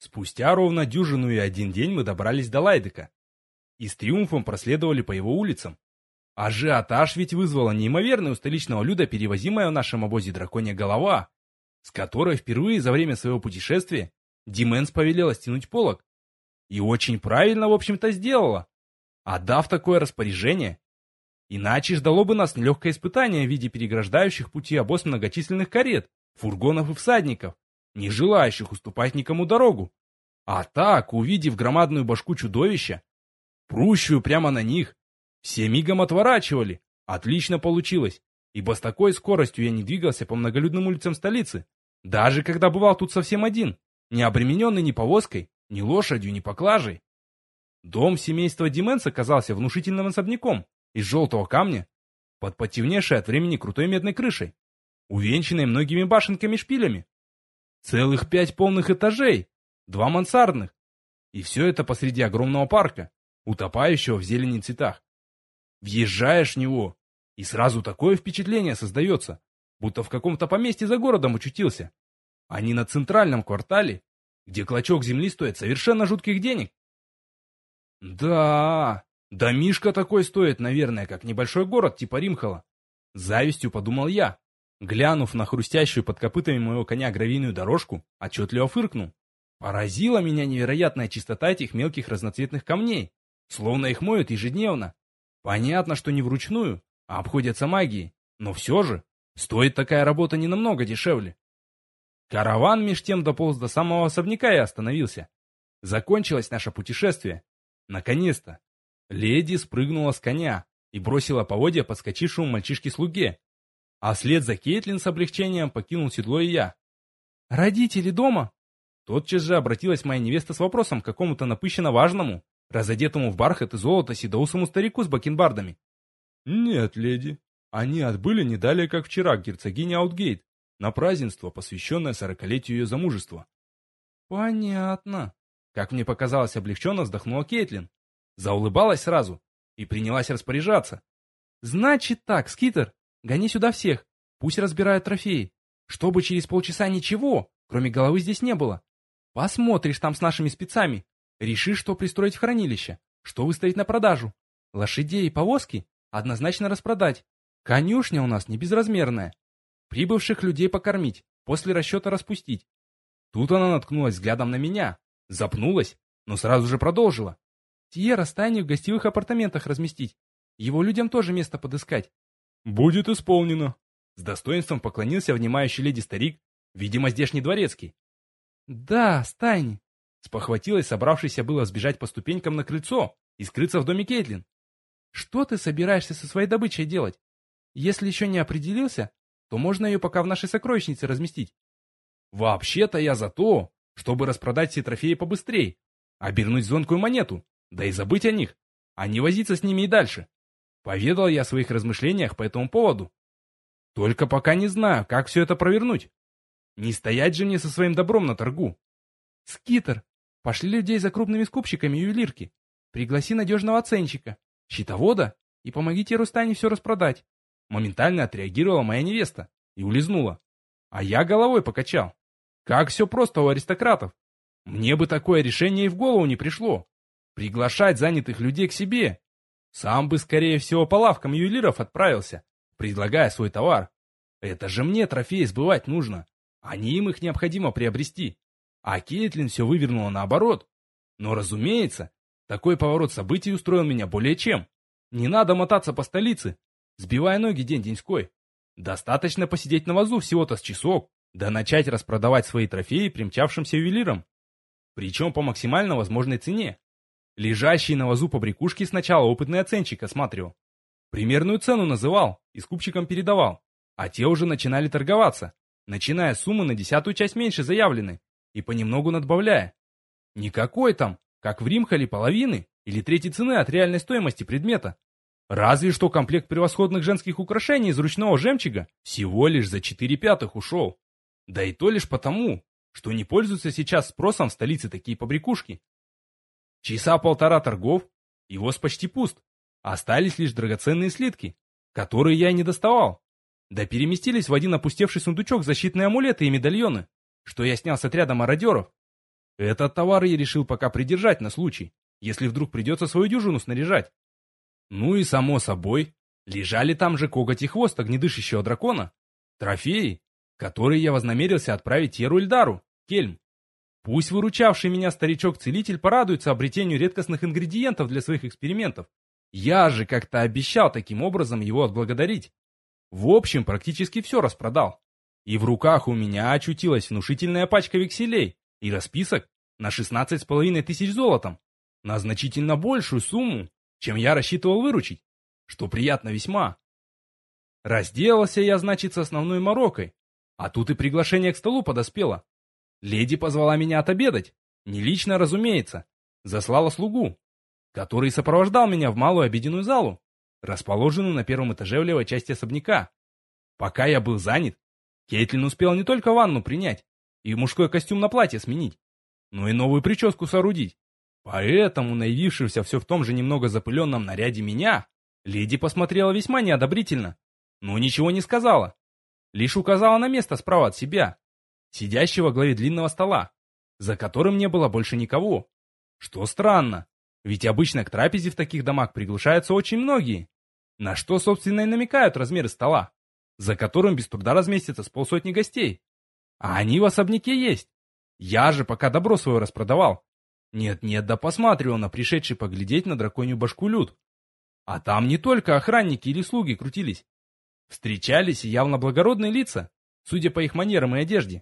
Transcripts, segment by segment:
Спустя ровно дюжину и один день мы добрались до Лайдека и с триумфом проследовали по его улицам. Ажиотаж ведь вызвала неимоверная у столичного люда перевозимая в нашем обозе драконья голова, с которой впервые за время своего путешествия Дименс повелела стянуть полог. И очень правильно, в общем-то, сделала, отдав такое распоряжение. Иначе ждало бы нас нелегкое испытание в виде переграждающих пути обоз многочисленных карет, фургонов и всадников, не желающих уступать никому дорогу. А так, увидев громадную башку чудовища, прущую прямо на них, все мигом отворачивали. Отлично получилось, ибо с такой скоростью я не двигался по многолюдным улицам столицы, даже когда бывал тут совсем один, не обремененный ни повозкой, ни лошадью, ни поклажей. Дом семейства Дименс оказался внушительным особняком из желтого камня, под потемневшей от времени крутой медной крышей, увенчанной многими башенками-шпилями. Целых 5 полных этажей, 2 мансардных, и все это посреди огромного парка, утопающего в зелени и цветах. Въезжаешь в него, и сразу такое впечатление создается, будто в каком-то поместье за городом очутился, а не на центральном квартале, где клочок земли стоит совершенно жутких денег. Да, домишко такой стоит, наверное, как небольшой город типа Римхала. С завистью подумал я. Глянув на хрустящую под копытами моего коня гравийную дорожку, отчетливо фыркнул. Поразила меня невероятная чистота этих мелких разноцветных камней, словно их моют ежедневно. Понятно, что не вручную, а обходятся магией, но все же стоит такая работа не намного дешевле. Караван меж тем дополз до самого особняка и остановился. Закончилось наше путешествие. Наконец-то. Леди спрыгнула с коня и бросила поводья подскочившему мальчишке-слуге. А вслед за Кейтлин с облегчением покинул седло и я. «Родители дома?» Тотчас же обратилась моя невеста с вопросом к какому-то напыщенно важному, разодетому в бархат и золото седоусому старику с бакенбардами. «Нет, леди. Они отбыли не далее, как вчера, к герцогине Аутгейт, на празднество, посвященное 40-летию ее замужества». «Понятно». Как мне показалось, облегченно вздохнула Кейтлин. Заулыбалась сразу и принялась распоряжаться. «Значит так, Скитер, гони сюда всех, пусть разбирают трофеи, чтобы через полчаса ничего, кроме головы, здесь не было. Посмотришь там с нашими спецами, решишь, что пристроить в хранилище, что выставить на продажу. Лошадей и повозки однозначно распродать. Конюшня у нас не безразмерная. Прибывших людей покормить, после расчета распустить». Тут она наткнулась взглядом на меня, запнулась, но сразу же продолжила. «Тьера Стайни в гостевых апартаментах разместить. Его людям тоже место подыскать». «Будет исполнено». С достоинством поклонился внимающий леди старик, видимо, здешний дворецкий. «Да, Стайни», — спохватилась собравшаяся было сбежать по ступенькам на крыльцо и скрыться в доме Кейтлин. «Что ты собираешься со своей добычей делать? Если еще не определился, то можно ее пока в нашей сокровищнице разместить». «Вообще-то я за то, чтобы распродать все трофеи побыстрее, обернуть звонкую монету, да и забыть о них, а не возиться с ними и дальше», — поведал я о своих размышлениях по этому поводу. «Только пока не знаю, как все это провернуть. Не стоять же мне со своим добром на торгу». «Скитер, пошли людей за крупными скупщиками ювелирки. Пригласи надежного оценщика, счетовода и помогите Рустане все распродать». Моментально отреагировала моя невеста и улизнула. А я головой покачал. Как все просто у аристократов. Мне бы такое решение и в голову не пришло. Приглашать занятых людей к себе. Сам бы, скорее всего, по лавкам ювелиров отправился, предлагая свой товар. Это же мне трофеи сбывать нужно, а не им их необходимо приобрести. А Кейтлин все вывернула наоборот. Но, разумеется, такой поворот событий устроил меня более чем. Не надо мотаться по столице, сбивая ноги день-деньской. Достаточно посидеть на вазу всего-то с часок, да начать распродавать свои трофеи примчавшимся ювелирам. Причем по максимально возможной цене. Лежащие на вазу побрякушки сначала опытный оценщик осматривал. Примерную цену называл и скупщикам передавал, а те уже начинали торговаться, начиная с суммы на 10-ую часть меньше заявленной и понемногу надбавляя. Никакой там, как в Римхале, половины или трети цены от реальной стоимости предмета. Разве что комплект превосходных женских украшений из ручного жемчуга всего лишь за 4/5 ушел. Да и то лишь потому, что не пользуются сейчас спросом в столице такие побрякушки. Часа полтора торгов, и воз почти пуст. Остались лишь драгоценные слитки, которые я и не доставал. Да переместились в один опустевший сундучок защитные амулеты и медальоны, что я снял с отряда мародеров. Этот товар я решил пока придержать на случай, если вдруг придется свою дюжину снаряжать. Ну и само собой, лежали там же коготь и хвост огнедышащего дракона, трофеи, которые я вознамерился отправить Еру Эльдару, Кельм. Пусть выручавший меня старичок-целитель порадуется обретению редкостных ингредиентов для своих экспериментов. Я же как-то обещал таким образом его отблагодарить. В общем, практически все распродал. И в руках у меня очутилась внушительная пачка векселей и расписок на 16,5 тысяч золотом, на значительно большую сумму, чем я рассчитывал выручить, что приятно весьма. Разделался я, значит, с основной морокой, а тут и приглашение к столу подоспело. Леди позвала меня отобедать, не лично, разумеется, заслала слугу, который сопровождал меня в малую обеденную залу, расположенную на первом этаже в левой части особняка. Пока я был занят, Кейтлин успела не только ванну принять и мужской костюм на платье сменить, но и новую прическу соорудить. Поэтому, на явившемся все в том же немного запыленном наряде меня, леди посмотрела весьма неодобрительно, но ничего не сказала, лишь указала на место справа от себя, сидящего во главе длинного стола, за которым не было больше никого. Что странно, ведь обычно к трапезе в таких домах приглашаются очень многие, на что, собственно, и намекают размеры стола, за которым без труда разместится с полсотни гостей. А они в особняке есть. Я же пока добро свое распродавал. Нет-нет, да посматривал на пришедший поглядеть на драконью башку люд. А там не только охранники или слуги крутились. Встречались и явно благородные лица, судя по их манерам и одежде.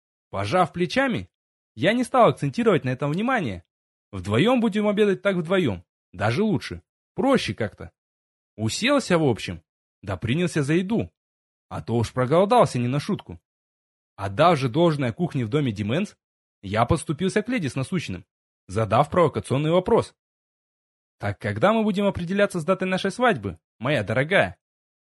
Пожав плечами, я не стал акцентировать на этом внимание. Вдвоем будем обедать так вдвоем, даже лучше, проще как-то. Уселся в общем, да принялся за еду, а то уж проголодался не на шутку. Отдав же должное кухне в доме Дименс, я подступился к леди с насущным, задав провокационный вопрос. «Так когда мы будем определяться с датой нашей свадьбы, моя дорогая?»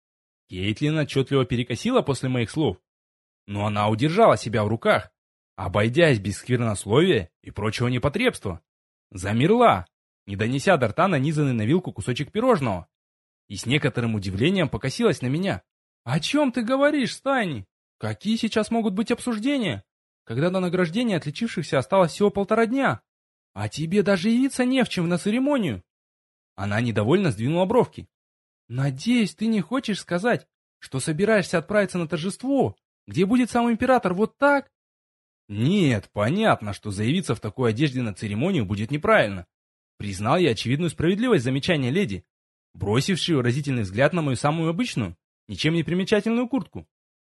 Кейтлин отчетливо перекосила после моих слов, но она удержала себя в руках, обойдясь без сквернословия и прочего непотребства. Замерла, не донеся до рта нанизанный на вилку кусочек пирожного, и с некоторым удивлением покосилась на меня. «О чем ты говоришь, Стайни? Какие сейчас могут быть обсуждения, когда до награждения отличившихся осталось всего 1,5 дня? А тебе даже явиться не в чем на церемонию!» Она недовольно сдвинула бровки. «Надеюсь, ты не хочешь сказать, что собираешься отправиться на торжество, где будет сам император вот так?» «Нет, понятно, что заявиться в такой одежде на церемонию будет неправильно. Признал я очевидную справедливость замечания леди, бросившей выразительный взгляд на мою самую обычную, ничем не примечательную куртку.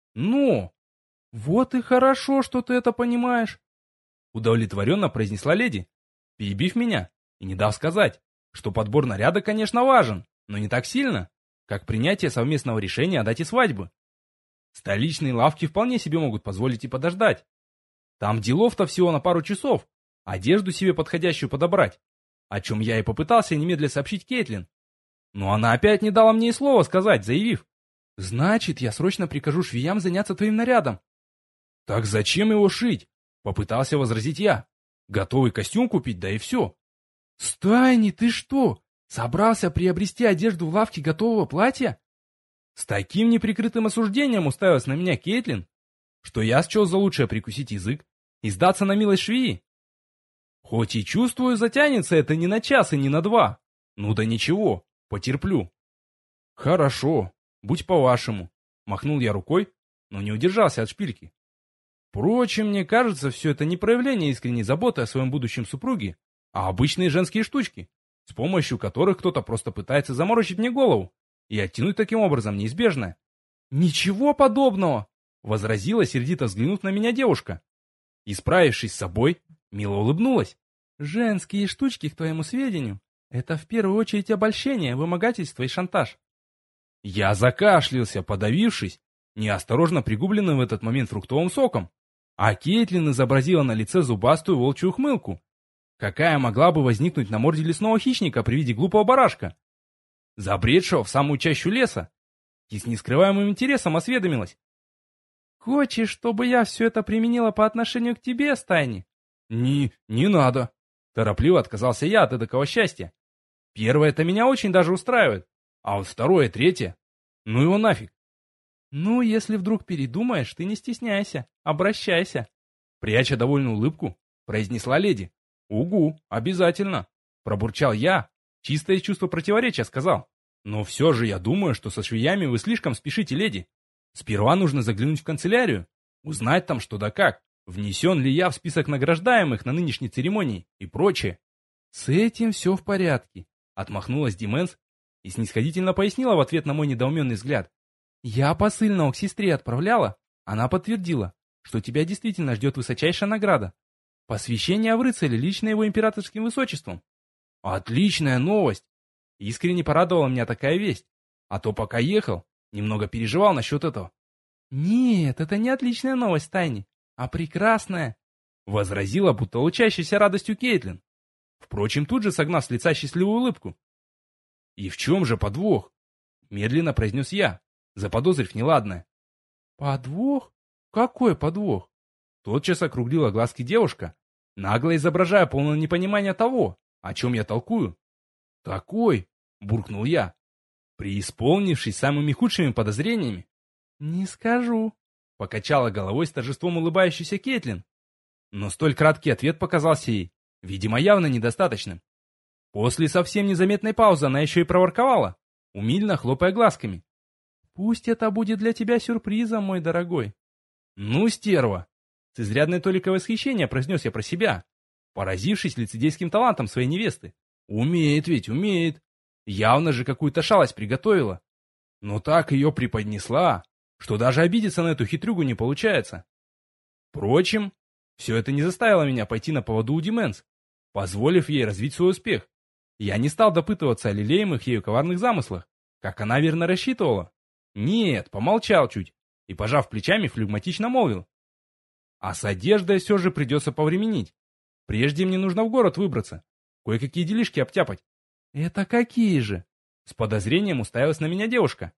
Но вот и хорошо, что ты это понимаешь», удовлетворенно произнесла леди, перебив меня и не дав сказать, что подбор наряда, конечно, важен, но не так сильно, как принятие совместного решения о дате свадьбы. Столичные лавки вполне себе могут позволить и подождать. Там делов-то всего на пару часов, одежду себе подходящую подобрать, о чем я и попытался немедля сообщить Кейтлин. Но она опять не дала мне и слова сказать, заявив: «Значит, я срочно прикажу швеям заняться твоим нарядом». «Так зачем его шить?» — попытался возразить я. «Готовый костюм купить, да и все». «Стайни, ты что, собрался приобрести одежду в лавке готового платья?» С таким неприкрытым осуждением уставилась на меня Кейтлин, что я счел за лучшее прикусить язык и сдаться на милость швеи. Хоть и чувствую, затянется это не на час и не на 2. Ну да ничего, потерплю. «Хорошо, будь по-вашему», — махнул я рукой, но не удержался от шпильки. Впрочем, мне кажется, все это не проявление искренней заботы о своем будущем супруге, а обычные женские штучки, с помощью которых кто-то просто пытается заморочить мне голову и оттянуть таким образом неизбежное. «Ничего подобного!» — возразила, сердито взглянув на меня девушка. И, справившись с собой, мило улыбнулась. «Женские штучки, к твоему сведению, это в первую очередь обольщение, вымогательство и шантаж». Я закашлялся, подавившись, неосторожно пригубленным в этот момент фруктовым соком, а Кейтлин изобразила на лице зубастую волчью ухмылку, какая могла бы возникнуть на морде лесного хищника при виде глупого барашка, забредшего в самую чащу леса, и с нескрываемым интересом осведомилась: «Хочешь, чтобы я все это применила по отношению к тебе, Стайни?» Не надо», — торопливо отказался я от эдакого счастья. «Первое-то меня очень даже устраивает, а вот второе, третье, ну его нафиг». «Ну, если вдруг передумаешь, ты не стесняйся, обращайся». Пряча довольную улыбку, произнесла леди. «Угу, обязательно», пробурчал я. Чистое чувство противоречия сказал. «Но все же я думаю, что со швеями вы слишком спешите, леди. Сперва нужно заглянуть в канцелярию, узнать там что да как, внесен ли я в список награждаемых на нынешней церемонии и прочее». «С этим все в порядке», — отмахнулась Дименс и снисходительно пояснила в ответ на мой недоуменный взгляд. «Я посыльного к сестре отправляла. Она подтвердила, что тебя действительно ждет высочайшая награда. Посвящение в рыцаре лично его императорским высочеством». «Отличная новость!» Искренне порадовала меня такая весть. А то пока ехал, немного переживал насчет этого. «Нет, это не отличная новость, Тайни, а прекрасная», возразила, будто лучащейся радостью Кейтлин. Впрочем, тут же согнав с лица счастливую улыбку. «И в чем же подвох?» Медленно произнес я, заподозрив неладное. «Подвох? Какой подвох?» Тотчас округлила глазки девушка, нагло изображая полное непонимание того, о чем я толкую. «Такой!» — буркнул я, преисполнившись самыми худшими подозрениями. «Не скажу», — покачала головой с торжеством улыбающейся Кейтлин. Но столь краткий ответ показался ей, видимо, явно недостаточным. После совсем незаметной паузы она еще и проворковала, умильно хлопая глазками. «Пусть это будет для тебя сюрпризом, мой дорогой». «Ну, стерва!» С изрядной толикой восхищения произнес я про себя, поразившись лицедейским талантом своей невесты. «Умеет ведь, умеет. Явно же какую-то шалость приготовила. Но так ее преподнесла, что даже обидеться на эту хитрюгу не получается». Впрочем, все это не заставило меня пойти на поводу у Дименс, позволив ей развить свой успех. Я не стал допытываться о лелеемых ею коварных замыслах, как она верно рассчитывала. Нет, помолчал чуть и, пожав плечами, флегматично молвил. А с одеждой все же придется повременить. Прежде мне нужно в город выбраться, кое-какие делишки обтяпать. «Это какие же?» С подозрением уставилась на меня девушка.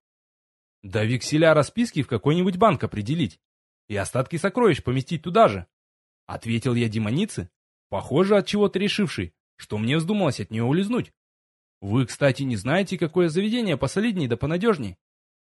«Да векселя расписки в какой-нибудь банк определить и остатки сокровищ поместить туда же», ответил я демонице, похоже, от чего-то решившей, что мне вздумалось от нее улизнуть. «Вы, кстати, не знаете, какое заведение посолидней да понадежней?»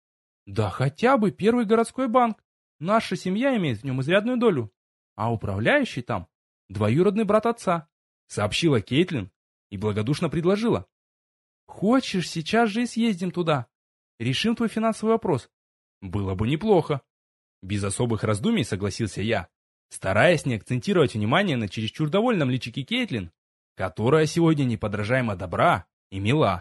«Да хотя бы первый городской банк. Наша семья имеет в нем изрядную долю, а управляющий там двоюродный брат отца», сообщила Кейтлин и благодушно предложила. «Хочешь, сейчас же и съездим туда. Решим твой финансовый вопрос». «Было бы неплохо». Без особых раздумий согласился я, стараясь не акцентировать внимание на чересчур довольном личике Кейтлин, которая сегодня неподражаемо добра и мила.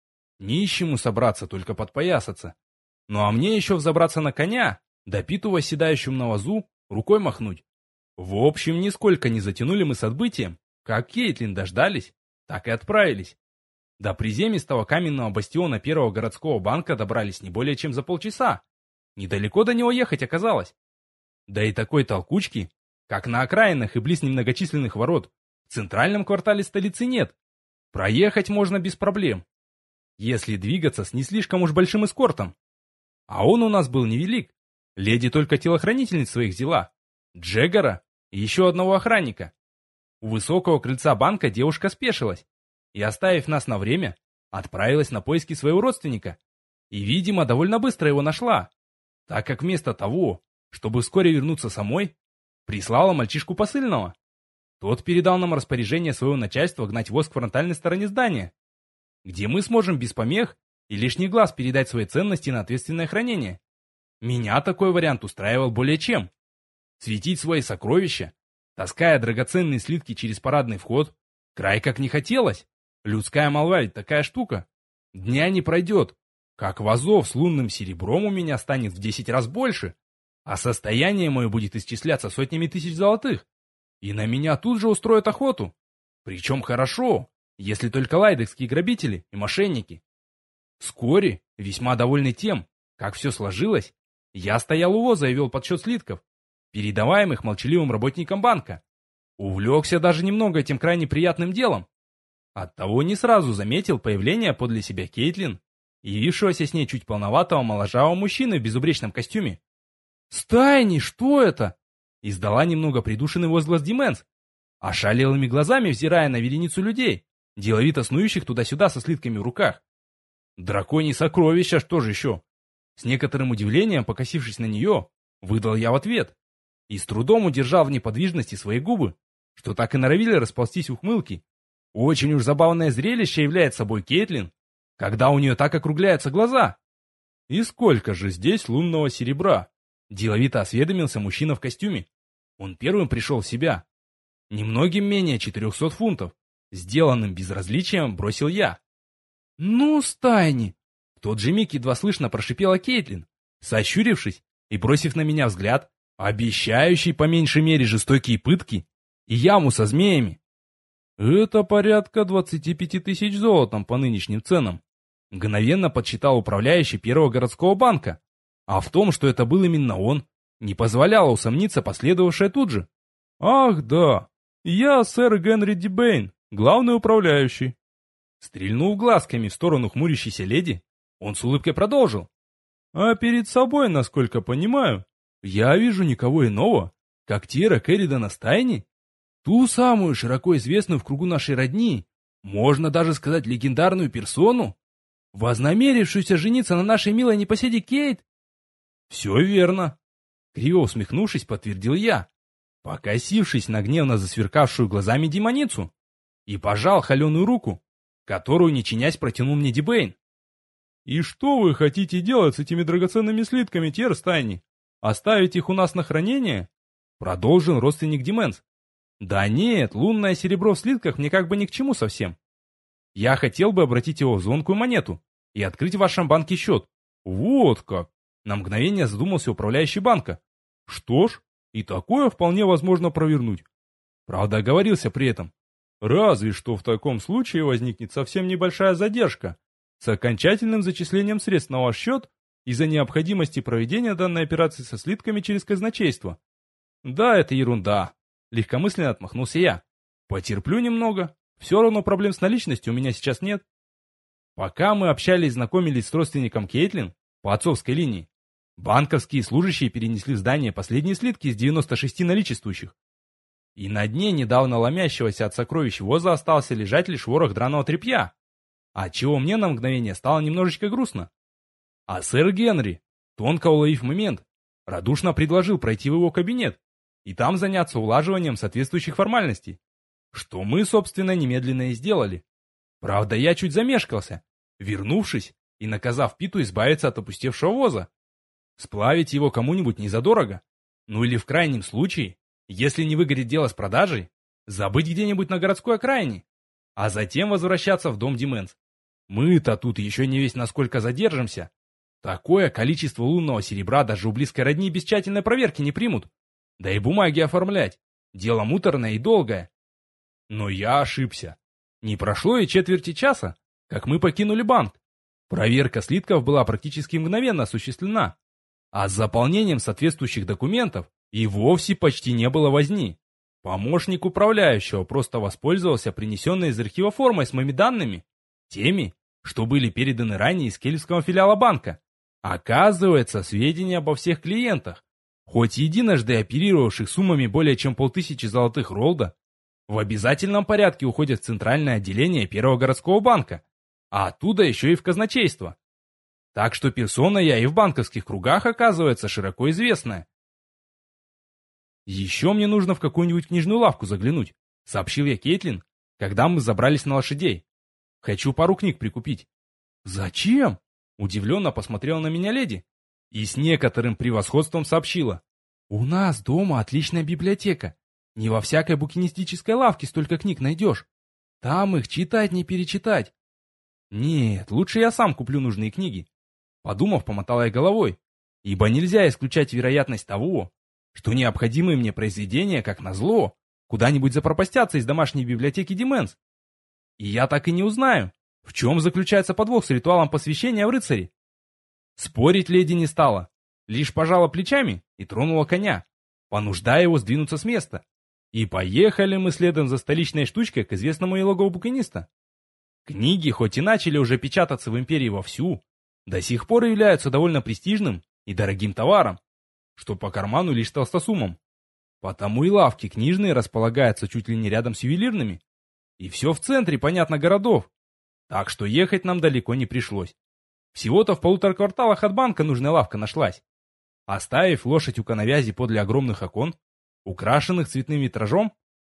Нищему собраться, только подпоясаться. Ну а мне еще взобраться на коня, да питу восседающему на вазу, рукой махнуть. В общем, нисколько не затянули мы с отбытием. Как Кейтлин дождались, так и отправились. До приземистого каменного бастиона первого городского банка добрались не более чем за полчаса. Недалеко до него ехать оказалось. Да и такой толкучки, как на окраинах и близ немногочисленных ворот, в центральном квартале столицы нет. Проехать можно без проблем, если двигаться с не слишком уж большим эскортом. А он у нас был невелик. Леди только телохранительниц своих взяла, Джеггера и еще одного охранника. У высокого крыльца банка девушка спешилась и, оставив нас на время, отправилась на поиски своего родственника. И, видимо, довольно быстро его нашла, так как вместо того, чтобы вскоре вернуться самой, прислала мальчишку посыльного. Тот передал нам распоряжение своего начальства гнать воз к фронтальной стороне здания, где мы сможем без помех и лишних глаз передать свои ценности на ответственное хранение. Меня такой вариант устраивал более чем. Светить свои сокровища, таская драгоценные слитки через парадный вход, край как не хотелось. Людская молва ведь такая штука. Дня не пройдет, как вазов с лунным серебром у меня станет в 10 раз больше, а состояние мое будет исчисляться сотнями тысяч золотых. И на меня тут же устроят охоту. Причем хорошо, если только лайдекские грабители и мошенники. Вскоре, весьма довольный тем, как все сложилось, я стоял у воза и вел подсчет слитков, передаваемых молчаливым работникам банка. Увлекся даже немного этим крайне приятным делом. Оттого не сразу заметил появление подле себя Кейтлин и явившегося с ней чуть полноватого моложавого мужчины в безупречном костюме. «Стайни, что это?» Издала немного придушенный возглас Дименс, ошалелыми глазами взирая на вереницу людей, деловито снующих туда-сюда со слитками в руках. «Драконьи сокровища, что же еще?» С некоторым удивлением, покосившись на нее, выдал я в ответ и с трудом удержал в неподвижности свои губы, что так и норовили расползтись ухмылки. Очень уж забавное зрелище является собой Кейтлин, когда у нее так округляются глаза. «И сколько же здесь лунного серебра?» — деловито осведомился мужчина в костюме. Он первым пришел в себя. «Немногим менее 400 фунтов», — сделанным безразличием бросил я. «Ну, стайни!» — в тот же миг едва слышно прошипела Кейтлин, сощурившись и бросив на меня взгляд, обещающий по меньшей мере жестокие пытки и яму со змеями. «Это порядка 25 тысяч золотом по нынешним ценам», — мгновенно подсчитал управляющий первого городского банка. А в том, что это был именно он, не позволяло усомниться последовавшее тут же. «Ах, да, я сэр Генри Дибейн, главный управляющий». Стрельнув глазками в сторону хмурящейся леди, он с улыбкой продолжил. «А перед собой, насколько понимаю, я вижу никого иного, как Тира Керридана Стайни, ту самую широко известную в кругу нашей родни, можно даже сказать легендарную персону, вознамерившуюся жениться на нашей милой непоседе Кейт». «Все верно», — криво усмехнувшись, подтвердил я, покосившись на гневно засверкавшую глазами демоницу, и пожал холеную руку, которую, не чинясь, протянул мне Дибейн. «И что вы хотите делать с этими драгоценными слитками, Тир Стайни? Оставить их у нас на хранение?» Продолжил родственник Дименс. «Да нет, лунное серебро в слитках мне как бы ни к чему совсем. Я хотел бы обратить его в звонкую монету и открыть в вашем банке счет». «Вот как!» На мгновение задумался управляющий банка. «Что ж, и такое вполне возможно провернуть». Правда, оговорился при этом. «Разве что в таком случае возникнет совсем небольшая задержка с окончательным зачислением средств на ваш счет из-за необходимости проведения данной операции со слитками через казначейство». «Да, это ерунда», — легкомысленно отмахнулся я. «Потерплю немного. Все равно проблем с наличностью у меня сейчас нет». Пока мы общались и знакомились с родственником Кейтлин по отцовской линии, банковские служащие перенесли в здание последние слитки из 96 наличествующих. И на дне недавно ломящегося от сокровищ воза остался лежать лишь ворох драного тряпья, отчего мне на мгновение стало немножечко грустно. А сэр Генри, тонко уловив момент, радушно предложил пройти в его кабинет и там заняться улаживанием соответствующих формальностей, что мы, собственно, немедленно и сделали. Правда, я чуть замешкался, вернувшись и наказав Питу избавиться от опустевшего воза. Сплавить его кому-нибудь не задорого, ну или в крайнем случае, если не выгорит дело с продажей, забыть где-нибудь на городской окраине, а затем возвращаться в дом Дименс. Мы-то тут еще не весь насколько задержимся. Такое количество лунного серебра даже у близкой родни без тщательной проверки не примут. Да и бумаги оформлять. Дело муторное и долгое. Но я ошибся. Не прошло и четверти часа, как мы покинули банк. Проверка слитков была практически мгновенно осуществлена. А с заполнением соответствующих документов и вовсе почти не было возни. Помощник управляющего просто воспользовался принесенной из архива формой с моими данными, теми, что были переданы ранее из кельтского филиала банка. Оказывается, сведения обо всех клиентах, хоть единожды оперировавших суммами более чем 500 золотых ролда, в обязательном порядке уходят в центральное отделение первого городского банка, а оттуда еще и в казначейство. Так что персона я и в банковских кругах, оказывается, широко известная. «Еще мне нужно в какую-нибудь книжную лавку заглянуть», — сообщил я Кейтлин, когда мы забрались на лошадей. «Хочу пару книг прикупить». «Зачем?» — удивленно посмотрела на меня леди и с некоторым превосходством сообщила. «У нас дома отличная библиотека. Не во всякой букинистической лавке столько книг найдешь. Там их читать не перечитать». «Нет, лучше я сам куплю нужные книги». Подумав, помотала я головой, ибо нельзя исключать вероятность того, что необходимые мне произведения, как назло, куда-нибудь запропастятся из домашней библиотеки Дименс. И я так и не узнаю, в чем заключается подвох с ритуалом посвящения в рыцари. Спорить леди не стала, лишь пожала плечами и тронула коня, понуждая его сдвинуться с места. И поехали мы следом за столичной штучкой к известному ей логову букиниста. Книги, хоть и начали уже печататься в империи вовсю, до сих пор являются довольно престижным и дорогим товаром, что по карману лишь толстосумам. Потому и лавки книжные располагаются чуть ли не рядом с ювелирными. И все в центре, понятно, городов. Так что ехать нам далеко не пришлось. Всего-то в 1,5 кварталах от банка нужная лавка нашлась. Оставив лошадь у коновязи подле огромных окон, украшенных цветным витражом,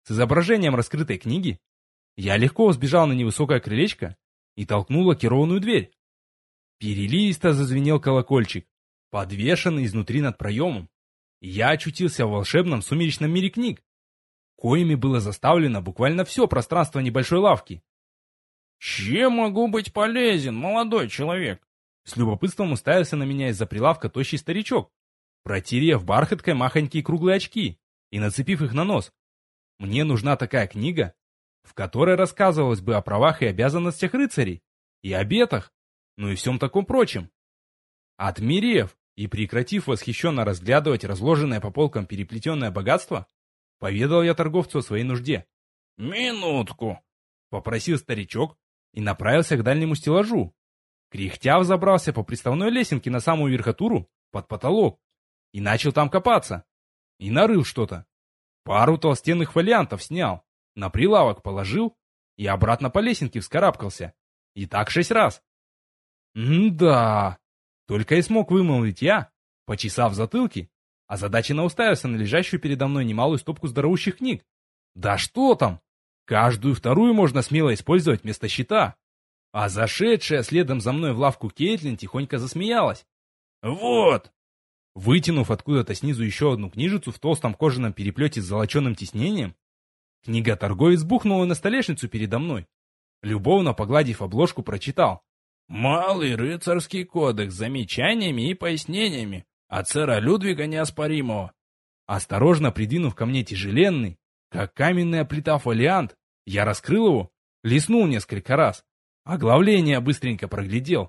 с изображением раскрытой книги, я легко взбежал на невысокое крылечко и толкнул лакированную дверь. Переливисто зазвенел колокольчик, подвешенный изнутри над проемом, и я очутился в волшебном сумеречном мире книг, коими было заставлено буквально все пространство небольшой лавки. «Чем могу быть полезен, молодой человек?» С любопытством уставился на меня из-за прилавка тощий старичок, протерев бархаткой махонькие круглые очки и нацепив их на нос. Мне нужна такая книга, в которой рассказывалось бы о правах и обязанностях рыцарей, и обетах, ну и всем таком прочем. Отмерев и прекратив восхищенно разглядывать разложенное по полкам переплетенное богатство, поведал я торговцу о своей нужде. «Минутку», — попросил старичок и направился к дальнему стеллажу. Кряхтя взобрался по приставной лесенке на самую верхотуру, под потолок, и начал там копаться. И нарыл что-то. Пару толстенных фолиантов снял, на прилавок положил и обратно по лесенке вскарабкался. И так 6 раз. «М-да!» — только и смог вымолвить я, почесав затылки, озадаченно уставился на лежащую передо мной немалую стопку здоровущих книг. «Да что там! Каждую вторую можно смело использовать вместо щита!» А зашедшая следом за мной в лавку Кейтлин тихонько засмеялась. «Вот!» Вытянув откуда-то снизу еще одну книжицу в толстом кожаном переплете с золоченым тиснением, книга-торговец бухнула на столешницу передо мной. Любовно погладив обложку, прочитал. «Малый рыцарский кодекс с замечаниями и пояснениями от сэра Людвига Неоспоримого». Осторожно придвинув ко мне тяжеленный, как каменная плита фолиант, я раскрыл его, листнул несколько раз, оглавление быстренько проглядел.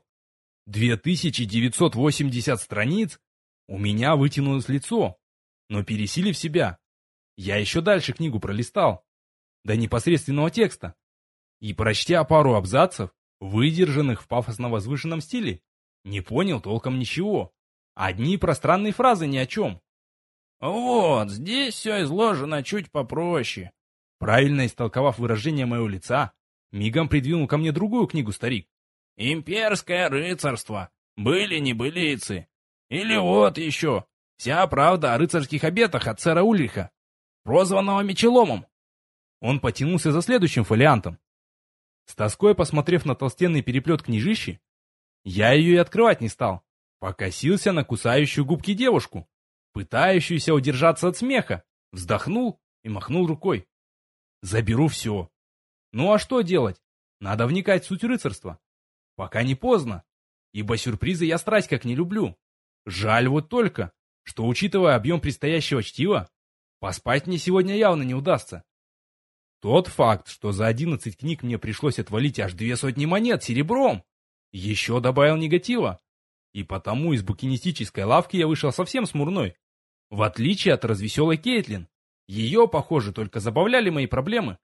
2980 страниц. У меня вытянулось лицо, но пересилив себя, я еще дальше книгу пролистал, до непосредственного текста, и, прочтя пару абзацев, выдержанных в пафосно-возвышенном стиле, не понял толком ничего. Одни пространные фразы ни о чем. «Вот, здесь все изложено чуть попроще». Правильно истолковав выражение моего лица, мигом придвинул ко мне другую книгу старик. «Имперское рыцарство. Были небылицы. Или вот еще. Вся правда о рыцарских обетах от сэра Ульриха, прозванного Мечеломом». Он потянулся за следующим фолиантом. С тоской посмотрев на толстенный переплет книжищи, я ее и открывать не стал. Покосился на кусающую губки девушку, пытающуюся удержаться от смеха, вздохнул и махнул рукой. Заберу все. Ну а что делать? Надо вникать в суть рыцарства. Пока не поздно, ибо сюрпризы я страсть как не люблю. Жаль вот только, что, учитывая объем предстоящего чтива, поспать мне сегодня явно не удастся. Тот факт, что за 11 книг мне пришлось отвалить аж 200 монет серебром, еще добавил негатива. И потому из букинистической лавки я вышел совсем смурной. В отличие от развеселой Кейтлин, ее, похоже, только забавляли мои проблемы.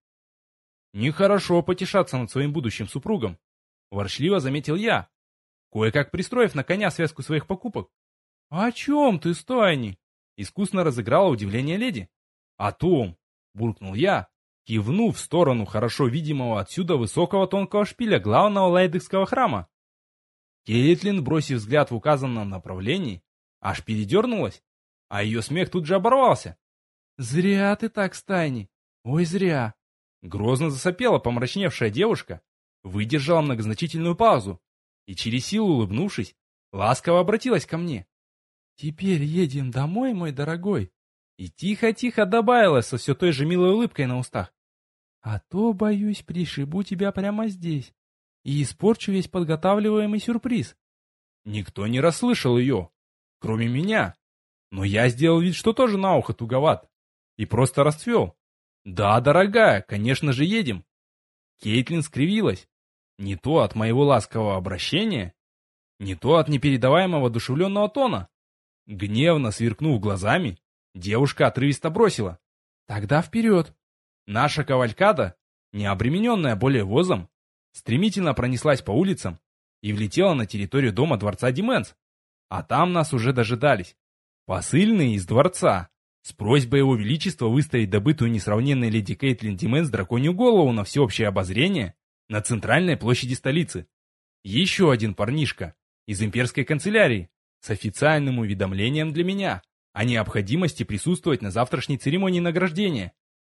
Нехорошо потешаться над своим будущим супругом, ворчливо заметил я, кое-как пристроив на коня связку своих покупок. «О чем ты, Стайни?» — искусно разыграла удивление леди. «О том», — буркнул я, кивнув в сторону хорошо видимого отсюда высокого тонкого шпиля главного лайдекского храма. Кейтлин, бросив взгляд в указанном направлении, аж передернулась, а ее смех тут же оборвался. «Зря ты так, Стайни, ой, зря!» Грозно засопела помрачневшая девушка, выдержала многозначительную паузу и, через силу улыбнувшись, ласково обратилась ко мне. «Теперь едем домой, мой дорогой?» И тихо-тихо добавила со все той же милой улыбкой на устах. «А то, боюсь, пришибу тебя прямо здесь и испорчу весь подготавливаемый сюрприз». Никто не расслышал ее, кроме меня, но я сделал вид, что тоже на ухо туговат, и просто расцвел. «Да, дорогая, конечно же едем». Кейтлин скривилась. Не то от моего ласкового обращения, не то от непередаваемого одушевленного тона. Гневно сверкнув глазами, девушка отрывисто бросила: «Тогда вперед!» Наша кавалькада, не обремененная более возом, стремительно пронеслась по улицам и влетела на территорию дома дворца Дименс. А там нас уже дожидались посыльные из дворца с просьбой его величества выставить добытую несравненной леди Кейтлин Дименс драконью голову на всеобщее обозрение на центральной площади столицы. Еще один парнишка из имперской канцелярии с официальным уведомлением для меня о необходимости присутствовать на завтрашней церемонии награждения.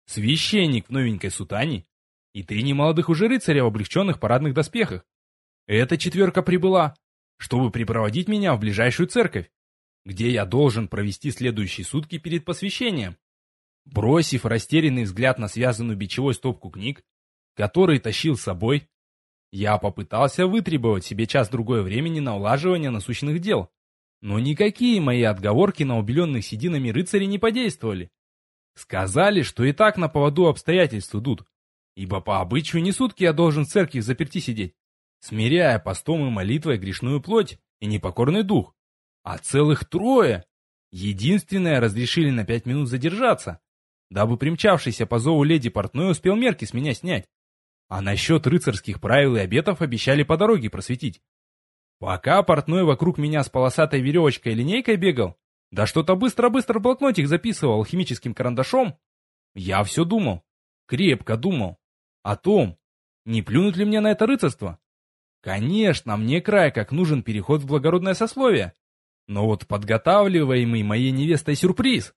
священник в новенькой сутане и 3 немолодых уже рыцаря в облегченных парадных доспехах. Эта четверка прибыла, чтобы припроводить меня в ближайшую церковь, где я должен провести следующие сутки перед посвящением. Бросив растерянный взгляд на связанную бичевой стопку книг, который тащил с собой, я попытался вытребовать себе час-другой времени на улаживание насущных дел. Но никакие мои отговорки на убеленных сединами рыцарей не подействовали. Сказали, что и так на поводу обстоятельств идут, ибо по обычаю не сутки я должен в церкви взаперти сидеть, смиряя постом и молитвой грешную плоть и непокорный дух, а целых 3. Единственное, разрешили на 5 минут задержаться, дабы примчавшийся по зову леди портной успел мерки с меня снять. А насчет рыцарских правил и обетов обещали по дороге просветить. Пока портной вокруг меня с полосатой веревочкой и линейкой бегал, да что-то быстро-быстро в блокнотик записывал химическим карандашом, я все думал, крепко думал, о том, не плюнуть ли мне на это рыцарство. Конечно, мне край как нужен переход в благородное сословие, но вот подготавливаемый моей невестой сюрприз.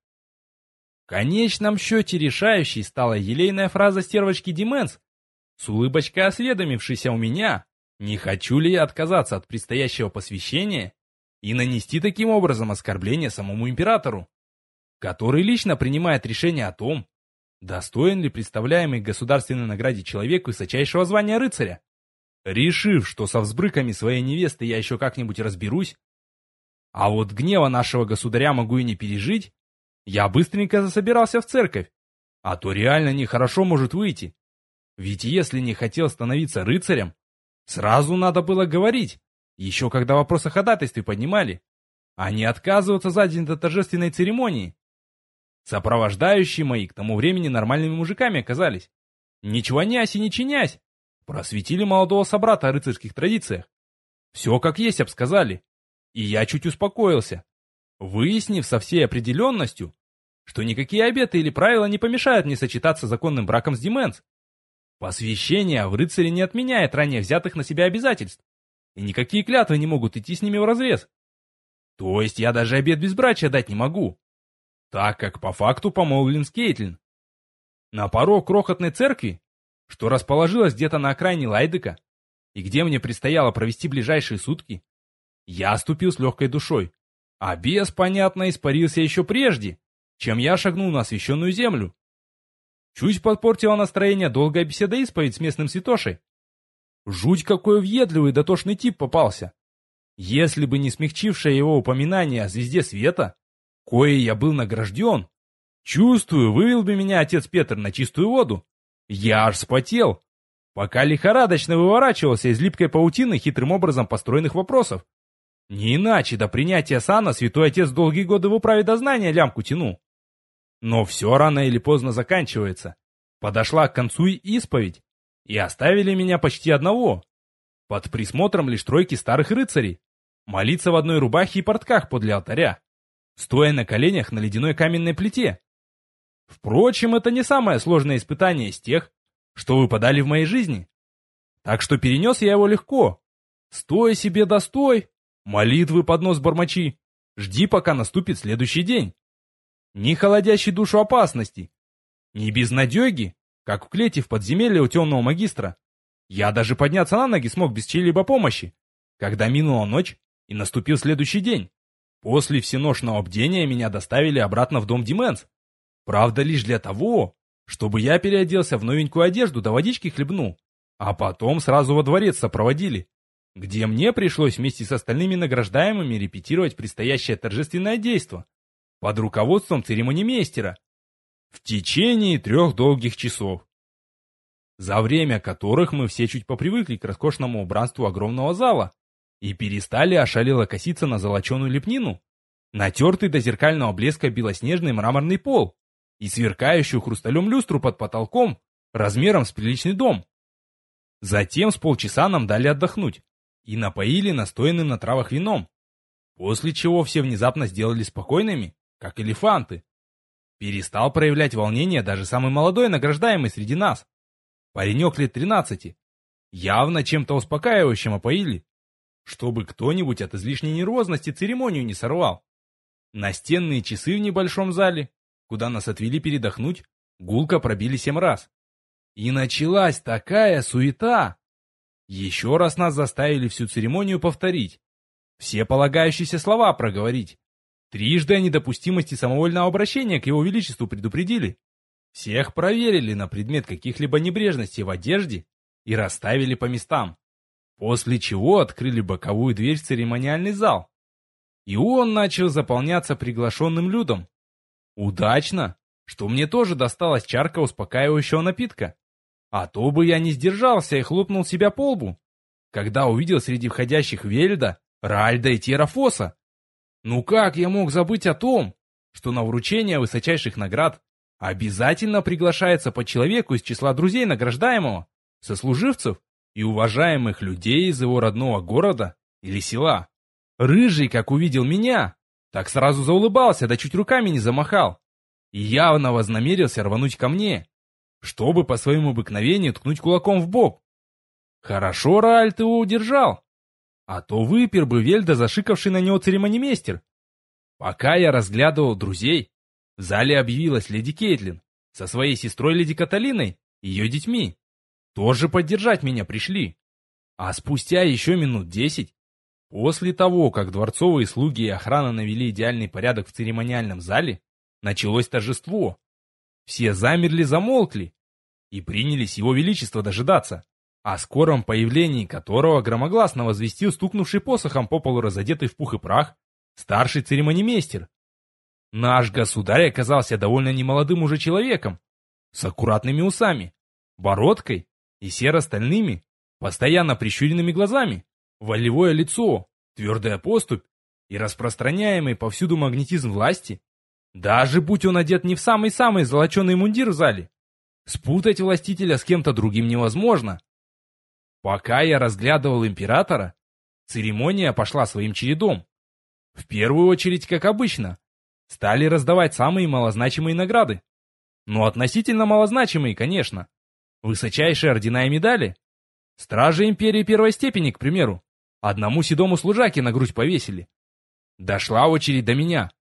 В конечном счете решающей стала елейная фраза стервочки Дименс, с улыбочкой осведомившейся у меня, не хочу ли я отказаться от предстоящего посвящения и нанести таким образом оскорбление самому императору, который лично принимает решение о том, достоин ли представляемый государственной награде человек высочайшего звания рыцаря. Решив, что со взбрыками своей невесты я еще как-нибудь разберусь, а вот гнева нашего государя могу и не пережить, я быстренько засобирался в церковь, а то реально нехорошо может выйти. Ведь если не хотел становиться рыцарем, сразу надо было говорить, еще когда вопрос о ходатайстве поднимали, а не отказываться за день до торжественной церемонии. Сопровождающие мои к тому времени нормальными мужиками оказались. Не чванясь и не чинясь, просветили молодого собрата о рыцарских традициях. Все как есть обсказали, и я чуть успокоился, выяснив со всей определенностью, что никакие обеты или правила не помешают мне сочетаться законным браком с Дименс. Посвящение в рыцаре не отменяет ранее взятых на себя обязательств, и никакие клятвы не могут идти с ними вразрез. То есть я даже обет безбрачия дать не могу, так как по факту помолвлен с Кейтлин. На порог крохотной церкви, что расположилась где-то на окраине Лайдека, и где мне предстояло провести ближайшие сутки, я ступил с легкой душой, а бес, понятно, испарился еще прежде, чем я шагнул на освященную землю. Чуть подпортило настроение долгая беседа-исповедь с местным святошей. Жуть какой въедливый дотошный тип попался. Если бы не смягчившее его упоминание о звезде света, кое я был награжден, чувствую, вывел бы меня отец Петр на чистую воду. Я аж вспотел, пока лихорадочно выворачивался из липкой паутины хитрым образом построенных вопросов. Не иначе до принятия сана святой отец долгие годы в управе дознания лямку тянул. Но все рано или поздно заканчивается. Подошла к концу и исповедь, и оставили меня почти одного, под присмотром лишь 3 старых рыцарей, молиться в одной рубахе и портках подле алтаря, стоя на коленях на ледяной каменной плите. Впрочем, это не самое сложное испытание из тех, что выпадали в моей жизни. Так что перенес я его легко. Стой себе да стой, молитвы под нос бормочи, жди, пока наступит следующий день. Ни холодящей душу опасности, ни безнадеги, как в клете в подземелье у темного магистра. Я даже подняться на ноги смог без чьей-либо помощи, когда минула ночь и наступил следующий день. После всеношного бдения меня доставили обратно в дом Дименс. Правда, лишь для того, чтобы я переоделся в новенькую одежду да водички хлебнул, а потом сразу во дворец сопроводили, где мне пришлось вместе с остальными награждаемыми репетировать предстоящее торжественное действо под руководством церемонимейстера в течение 3 долгих часов, за время которых мы все чуть попривыкли к роскошному убранству огромного зала и перестали ошалело коситься на золоченую лепнину, натертый до зеркального блеска белоснежный мраморный пол и сверкающую хрусталем люстру под потолком размером с приличный дом. Затем с полчаса нам дали отдохнуть и напоили настоянным на травах вином, после чего все внезапно сделали спокойными, как элефанты. Перестал проявлять волнение даже самый молодой награждаемый среди нас. Паренек лет 13. Явно чем-то успокаивающим опоили, чтобы кто-нибудь от излишней нервозности церемонию не сорвал. Настенные часы в небольшом зале, куда нас отвели передохнуть, Гулко пробили 7 раз. И началась такая суета. Еще раз нас заставили всю церемонию повторить. Все полагающиеся слова проговорить. Трижды о недопустимости самовольного обращения к его величеству предупредили. Всех проверили на предмет каких-либо небрежностей в одежде и расставили по местам. После чего открыли боковую дверь в церемониальный зал. И он начал заполняться приглашенным людом. Удачно, что мне тоже досталась чарка успокаивающего напитка. А то бы я не сдержался и хлопнул себя по лбу, когда увидел среди входящих Вельда, Ральда и Терафоса. Ну как я мог забыть о том, что на вручение высочайших наград обязательно приглашается по человеку из числа друзей награждаемого, сослуживцев и уважаемых людей из его родного города или села. Рыжий, как увидел меня, так сразу заулыбался, да чуть руками не замахал, и явно вознамерился рвануть ко мне, чтобы по своему обыкновению ткнуть кулаком в бок. Хорошо Раальд его удержал, а то выпер бы Вельда, зашикавший на него церемонимейстер. Пока я разглядывал друзей, в зале объявилась леди Кейтлин со своей сестрой леди Каталиной и ее детьми. Тоже поддержать меня пришли. А спустя еще минут 10, после того, как дворцовые слуги и охрана навели идеальный порядок в церемониальном зале, началось торжество. Все замерли-замолкли и принялись его величества дожидаться, о скором появлении которого громогласно возвестил стукнувший посохом по полу разодетый в пух и прах старший церемонимейстер. Наш государь оказался довольно немолодым уже человеком, с аккуратными усами, бородкой и серо-стальными, постоянно прищуренными глазами, волевое лицо, твердая поступь и распространяемый повсюду магнетизм власти. Даже будь он одет не в самый-самый золоченый мундир в зале, спутать властителя с кем-то другим невозможно. Пока я разглядывал императора, церемония пошла своим чередом. В первую очередь, как обычно, стали раздавать самые малозначимые награды. Но относительно малозначимые, конечно. Высочайшие ордена и медали. Стражи империи первой степени, к примеру, одному седому служаке на грудь повесили. Дошла очередь до меня.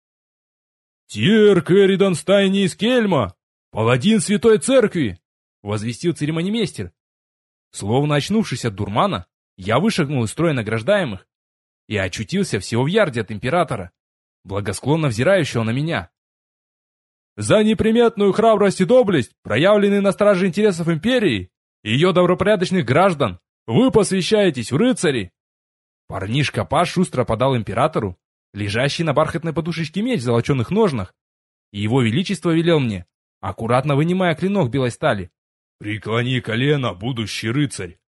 «Тирк Эридан Стайни из Кельма, паладин Святой Церкви!» — возвестил церемонимейстер. Словно очнувшись от дурмана, я вышагнул из строя награждаемых и очутился всего в ярде от императора, благосклонно взирающего на меня. «За неприметную храбрость и доблесть, проявленные на страже интересов империи и ее добропорядочных граждан, вы посвящаетесь в рыцари!» Парнишка Паш шустро подал императору лежащий на бархатной подушечке меч в золоченых ножнах, и его величество велел мне, аккуратно вынимая клинок белой стали: «Преклони колено, будущий рыцарь!»